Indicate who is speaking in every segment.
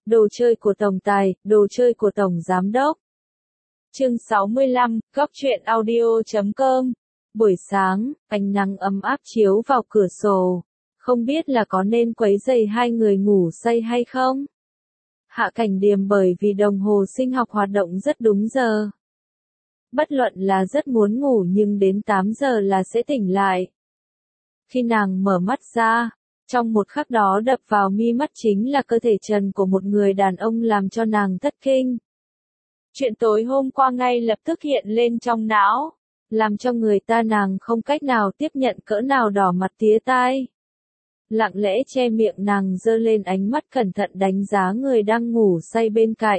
Speaker 1: Đồ chơi của tổng tài, đồ chơi của tổng giám đốc. Chương 65, Góc truyện audio.com. Buổi sáng, ánh nắng ấm áp chiếu vào cửa sổ. Không biết là có nên quấy rầy hai người ngủ say hay không? Hạ Cảnh Điềm bởi vì đồng hồ sinh học hoạt động rất đúng giờ. Bất luận là rất muốn ngủ nhưng đến 8 giờ là sẽ tỉnh lại. Khi nàng mở mắt ra, trong một khắc đó đập vào mi mắt chính là cơ thể trần của một người đàn ông làm cho nàng thất kinh. Chuyện tối hôm qua ngay lập tức hiện lên trong não, làm cho người ta nàng không cách nào tiếp nhận cỡ nào đỏ mặt tía tai. Lặng lẽ che miệng nàng giơ lên ánh mắt cẩn thận đánh giá người đang ngủ say bên cạnh.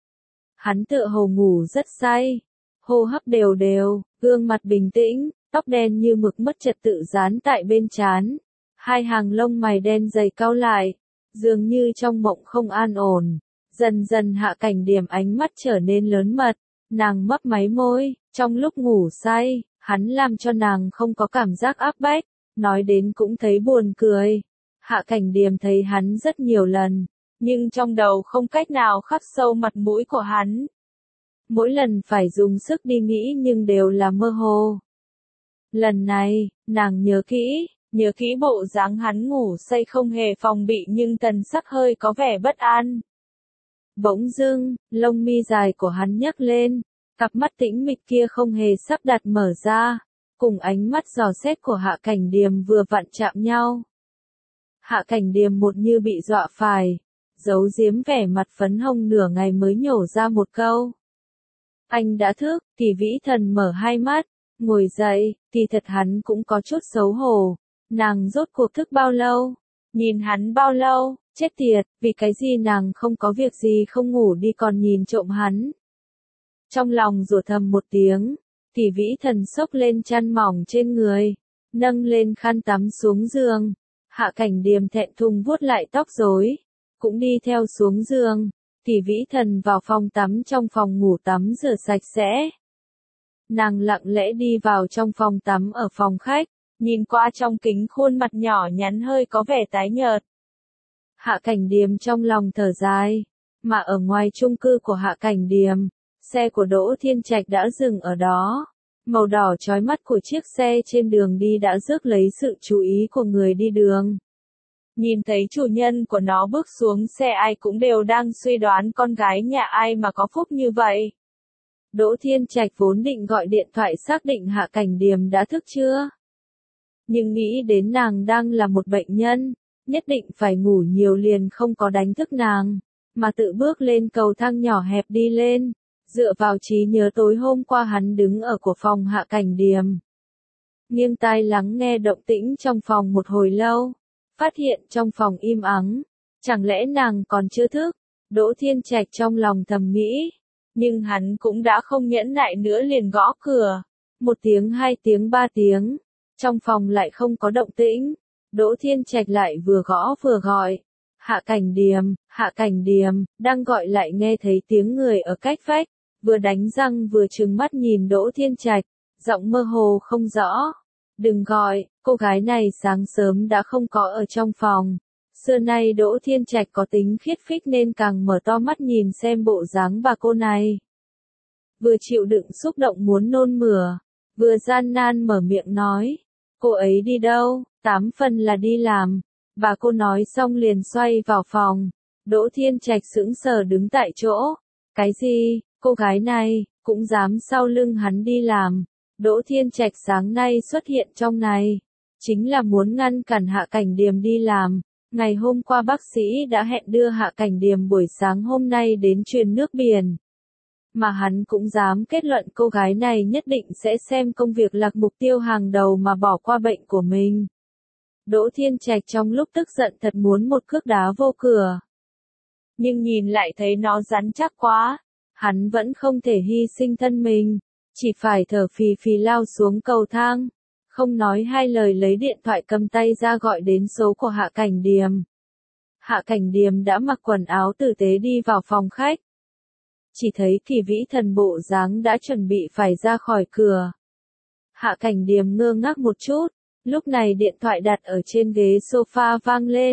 Speaker 1: Hắn tựa hồ ngủ rất say, hô hấp đều đều, gương mặt bình tĩnh, tóc đen như mực mất trật tự dán tại bên trán. Hai hàng lông mày đen dày cau lại, dường như trong mộng không an ổn. Dần dần Hạ Cảnh Điềm ánh mắt trở nên lớn mật, nàng mấp máy môi, trong lúc ngủ say, hắn làm cho nàng không có cảm giác áp bách, nói đến cũng thấy buồn cười. Hạ Cảnh Điềm thấy hắn rất nhiều lần, nhưng trong đầu không cách nào khắc sâu mặt mũi của hắn. Mỗi lần phải dùng sức đi nghĩ nhưng đều là mơ hồ. Lần này, nàng nhớ kỹ bộ dáng hắn ngủ say không hề phòng bị nhưng thần sắc hơi có vẻ bất an. Bỗng dưng, lông mi dài của hắn nhấc lên, cặp mắt tĩnh mịch kia không hề sắp đặt mở ra, cùng ánh mắt dò xét của Hạ Cảnh Điềm vừa vặn chạm nhau. Hạ Cảnh Điềm một như bị dọa phải, giấu giếm vẻ mặt phấn hồng nửa ngày mới nhổ ra một câu. Anh đã thức, thì Vĩ Thần mở hai mắt, ngồi dậy, thì thật hắn cũng có chút xấu hổ. Nàng rốt cuộc thức bao lâu? Nhìn hắn bao lâu? Chết tiệt, vì cái gì nàng không có việc gì không ngủ đi còn nhìn trộm hắn. Trong lòng rủa thầm một tiếng, thì Vĩ Thần xốc lên chăn mỏng trên người, nâng lên khăn tắm xuống giường. Hạ Cảnh Điềm thẹn thùng vuốt lại tóc rối, cũng đi theo xuống giường. Thì Vĩ Thần vào phòng tắm trong phòng ngủ tắm rửa sạch sẽ. Nàng lặng lẽ đi vào trong phòng tắm ở phòng khách, nhìn qua trong kính khuôn mặt nhỏ nhắn hơi có vẻ tái nhợt. Hạ Cảnh Điềm trong lòng thở dài, mà ở ngoài chung cư của Hạ Cảnh Điềm, xe của Đỗ Thiên Trạch đã dừng ở đó. Màu đỏ chói mắt của chiếc xe trên đường đi đã rước lấy sự chú ý của người đi đường. Nhìn thấy chủ nhân của nó bước xuống xe ai cũng đều đang suy đoán con gái nhà ai mà có phúc như vậy. Đỗ Thiên Trạch vốn định gọi điện thoại xác định Hạ Cảnh Điềm đã thức chưa. Nhưng nghĩ đến nàng đang là một bệnh nhân, nhất định phải ngủ nhiều liền không có đánh thức nàng, mà tự bước lên cầu thang nhỏ hẹp đi lên, dựa vào trí nhớ tối hôm qua hắn đứng ở của phòng Hạ Cảnh Điềm. Nghiêng tai lắng nghe động tĩnh trong phòng một hồi lâu, phát hiện trong phòng im ắng, chẳng lẽ nàng còn chưa thức, Đỗ Thiên Trạch trong lòng thầm nghĩ, nhưng hắn cũng đã không nhẫn nại nữa liền gõ cửa, 1 tiếng 2 tiếng 3 tiếng, trong phòng lại không có động tĩnh. Đỗ Thiên Trạch lại vừa gõ vừa gọi. Hạ Cảnh Điềm, đang gọi lại nghe thấy tiếng người ở cách vách, vừa đánh răng vừa trừng mắt nhìn Đỗ Thiên Trạch, giọng mơ hồ không rõ. Đừng gọi, cô gái này sáng sớm đã không có ở trong phòng. Xưa nay Đỗ Thiên Trạch có tính khiết phích nên càng mở to mắt nhìn xem bộ dáng bà cô này. Vừa chịu đựng xúc động muốn nôn mửa, vừa gian nan mở miệng nói. Cô ấy đi đâu? 8 phần là đi làm. Bà cô nói xong liền xoay vào phòng. Đỗ Thiên Trạch sững sờ đứng tại chỗ. Cái gì? Cô gái này, cũng dám sau lưng hắn đi làm. Đỗ Thiên Trạch sáng nay xuất hiện trong này, chính là muốn ngăn cản Hạ Cảnh Điềm đi làm. Ngày hôm qua bác sĩ đã hẹn đưa Hạ Cảnh Điềm buổi sáng hôm nay đến truyền nước biển. Mà hắn cũng dám kết luận cô gái này nhất định sẽ xem công việc là mục tiêu hàng đầu mà bỏ qua bệnh của mình. Đỗ Thiên Trạch trong lúc tức giận thật muốn một cước đá vô cửa. Nhưng nhìn lại thấy nó rắn chắc quá, hắn vẫn không thể hy sinh thân mình, chỉ phải thở phì phì lao xuống cầu thang, không nói hai lời lấy điện thoại cầm tay ra gọi đến số của Hạ Cảnh Điềm. Hạ Cảnh Điềm đã mặc quần áo tử tế đi vào phòng khách. Chỉ thấy Kỳ Vĩ Thần bộ dáng đã chuẩn bị phải ra khỏi cửa. Hạ Cảnh Điềm ngơ ngác một chút, lúc này điện thoại đặt ở trên ghế sofa vang lên,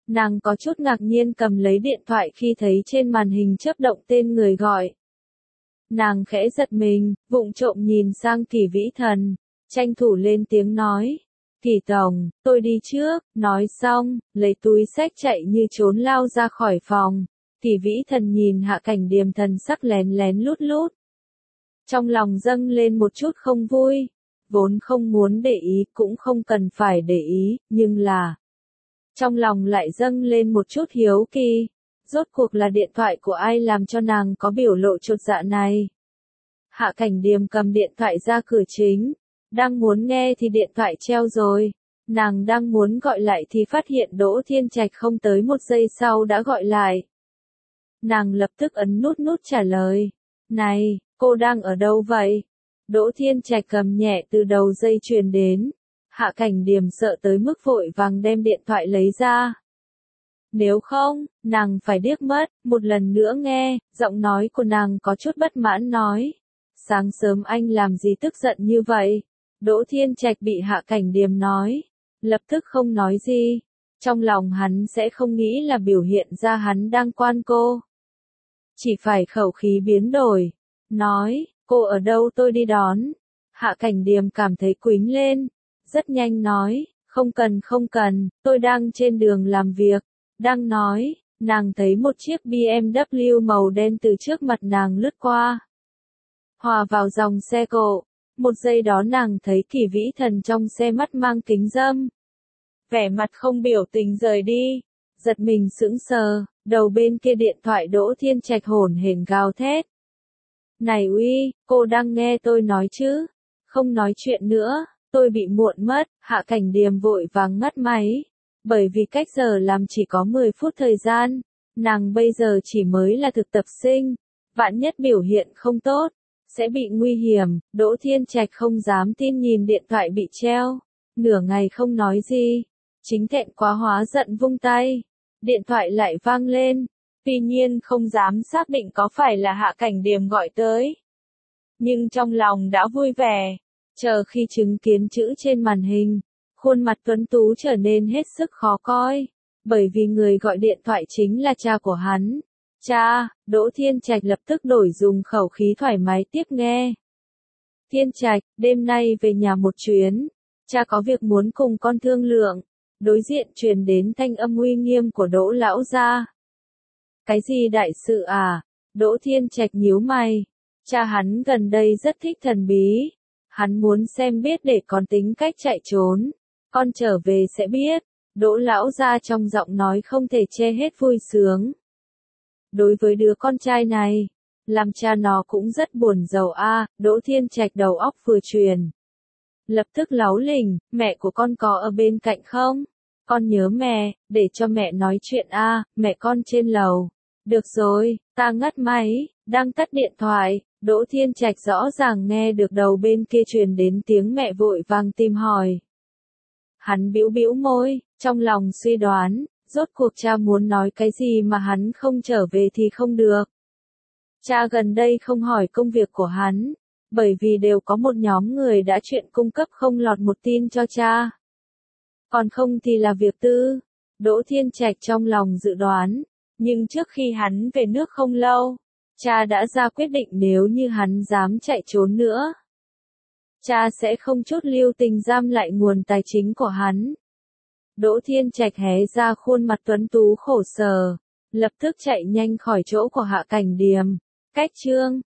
Speaker 1: Nàng có chút ngạc nhiên cầm lấy điện thoại khi thấy trên màn hình chớp động tên người gọi. Nàng khẽ giật mình, vụng trộm nhìn sang Kỷ Vĩ Thần, tranh thủ lên tiếng nói. Kỷ tổng, tôi đi trước, nói xong, lấy túi xách chạy như trốn lao ra khỏi phòng. Kỷ Vĩ Thần nhìn Hạ Cảnh Điềm thần sắc lén lén lút lút. Trong lòng dâng lên một chút không vui, vốn không muốn để ý cũng không cần phải để ý, nhưng là trong lòng lại dâng lên một chút hiếu kỳ. Rốt cuộc là điện thoại của ai làm cho nàng có biểu lộ chột dạ này? Hạ Cảnh Điềm cầm điện thoại ra cửa chính, đang muốn nghe thì điện thoại treo rồi. Nàng đang muốn gọi lại thì phát hiện Đỗ Thiên Trạch không tới một giây sau đã gọi lại. Nàng lập tức ấn nút trả lời. Này, cô đang ở đâu vậy? Đỗ Thiên Trạch cầm nhẹ từ đầu dây truyền đến. Hạ Cảnh Điềm sợ tới mức vội vàng đem điện thoại lấy ra. Nếu không, nàng phải điếc mất. Một lần nữa nghe, giọng nói của nàng có chút bất mãn nói. Sáng sớm anh làm gì tức giận như vậy? Đỗ Thiên Trạch bị Hạ Cảnh Điềm nói, lập tức không nói gì. Trong lòng hắn sẽ không nghĩ là biểu hiện ra hắn đang quan cô. Chỉ phải khẩu khí biến đổi. Nói, cô ở đâu tôi đi đón. Hạ Cảnh Điềm cảm thấy quính lên. Rất nhanh nói, không cần, tôi đang trên đường làm việc. Đang nói, nàng thấy một chiếc BMW màu đen từ trước mặt nàng lướt qua. Hòa vào dòng xe cộ. Một giây đó nàng thấy Kỷ Vĩ Thần trong xe mắt mang kính râm. Vẻ mặt không biểu tình rời đi. Giật mình sững sờ, đầu bên kia điện thoại Đỗ Thiên Trạch hổn hển gào thét. Này uy, cô đang nghe tôi nói chứ? Không nói chuyện nữa, tôi bị muộn mất. Hạ Cảnh Điềm vội vàng ngắt máy. Bởi vì cách giờ làm chỉ có 10 phút thời gian. Nàng bây giờ chỉ mới là thực tập sinh. Vạn nhất biểu hiện không tốt, sẽ bị nguy hiểm. Đỗ Thiên Trạch không dám tin nhìn điện thoại bị treo. Nửa ngày không nói gì. Chính thẹn quá hóa giận vung tay. Điện thoại lại vang lên. Tuy nhiên không dám xác định có phải là Hạ Cảnh Điềm gọi tới. Nhưng trong lòng đã vui vẻ. Chờ khi chứng kiến chữ trên màn hình, khuôn mặt tuấn tú trở nên hết sức khó coi. Bởi vì người gọi điện thoại chính là cha của hắn. Cha, Đỗ Thiên Trạch lập tức đổi dùng khẩu khí thoải mái tiếp nghe. Thiên Trạch, đêm nay về nhà một chuyến. Cha có việc muốn cùng con thương lượng. Đối diện truyền đến thanh âm uy nghiêm của Đỗ lão gia. Cái gì đại sự à? Đỗ Thiên Trạch nhíu mày. Cha hắn gần đây rất thích thần bí. Hắn muốn xem biết để con tính cách chạy trốn. Con trở về sẽ biết. Đỗ lão gia trong giọng nói không thể che hết vui sướng. Đối với đứa con trai này, làm cha nó cũng rất buồn rầu a. Đỗ Thiên Trạch đầu óc vừa truyền. Lập tức láu lình, mẹ của con có ở bên cạnh không? Con nhớ mẹ, để cho mẹ nói chuyện a. Mẹ con trên lầu. Được rồi, ta ngắt máy, đang tắt điện thoại. Đỗ Thiên Trạch rõ ràng nghe được đầu bên kia truyền đến tiếng mẹ vội vàng tìm hỏi. Hắn bĩu bĩu môi, trong lòng suy đoán, rốt cuộc cha muốn nói cái gì mà hắn không trở về thì không được. Cha gần đây không hỏi công việc của hắn, bởi vì đều có một nhóm người đã chuyện cung cấp không lọt một tin cho cha. Còn không thì là việc tư. Đỗ Thiên Trạch trong lòng dự đoán, nhưng trước khi hắn về nước không lâu, cha đã ra quyết định nếu như hắn dám chạy trốn nữa, cha sẽ không chút lưu tình giam lại nguồn tài chính của hắn. Đỗ Thiên Trạch hé ra khuôn mặt tuấn tú khổ sở, lập tức chạy nhanh khỏi chỗ của Hạ Cảnh Điềm. Cách chương